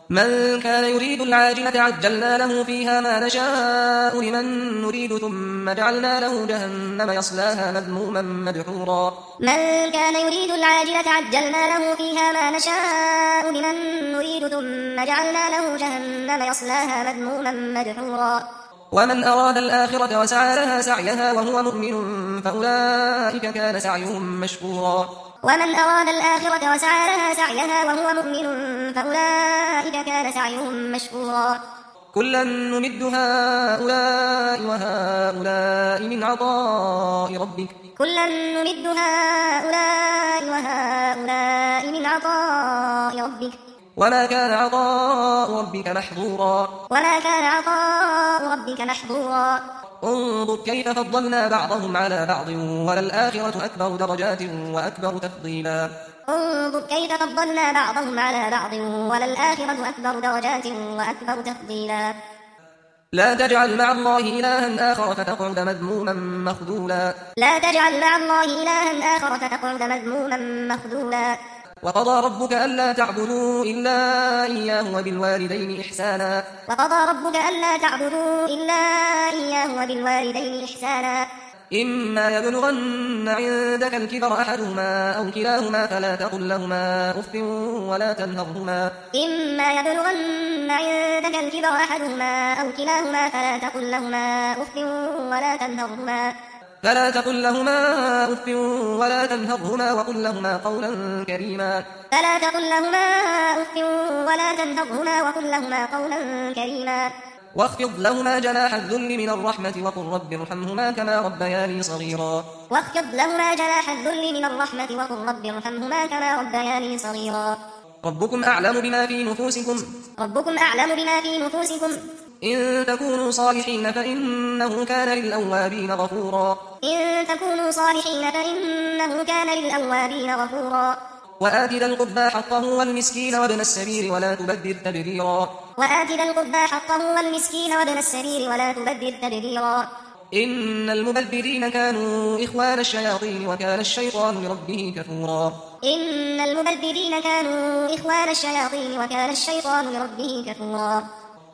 من كان يريد العاجلة عجلنا له فيها ما نشاء لمن نريد ثم جعلنا له جهنم يصلاها مذموما مدحورا من كان يريد العاجلة عجلنا له فيها ما نشاء لمن نريد ثم جعلنا له جهنم يصلاها مذموما مدحورا ومن أراد الآخرة وسعى لها سعيها وهو مؤمن فأولئك كان سعيهم مشكورا ومن أراد الآخرة وسعى لها سعيها وهو مؤمن فأولئك كان سعيهم مشكورا كلا نمد هؤلاء وهؤلاء من عطاء ربك كلا نمد هؤلاء وهؤلاء من عطاء ربك وما كان عطاء ربك محظورا وما كان عطاء ربك محظورا انظر كيف فضلنا بعضهم على بعض وللآخرة أكبر درجات وأكبر تفضيلا انظر كيف فضلنا بعضهم على بعض وللآخرة أكبر درجات وأكبر تفضيلا لا تجعل مع الله إلها آخر فتقعد مذموما مخذولا لا تجعل مع الله إلها آخر فتقعد مذموما مخذولا وقضى ربك ألا تعبدوا إلا إياه وبالوالدين إحسانا وقضى ربك ألا تعبدوا إلا إياه وبالوالدين إحسانا إما يبلغن عندك الكبر أحدهما أو كلاهما فلا تقل لهما أف ولا تنهرهما إما يبلغن عندك الكبر أحدهما أو كلاهما فلا تقل لهما أف ولا تنهرهما ولا تنهرهما وقل لهما قولا كريما فلا تقل لهما أف ولا تنهرهما وقل لهما قولا كريما واخفض لهما جناح الذل من الرحمة وقل رب ارحمهما كما ربياني صغيرا واخفض لهما جناح الذل من الرحمة وقل رب ارحمهما كما ربياني صغيرا ربكم أعلم بما في نفوسكم إن تكونوا صالحين فإنه كان للأوابين غفورا وآت ذا القربى حقه والمسكين وابن السبيل ولا تبذر تبذيرا إن المبذرين كانوا إخوان الشياطين وكان الشيطان لربه كفورا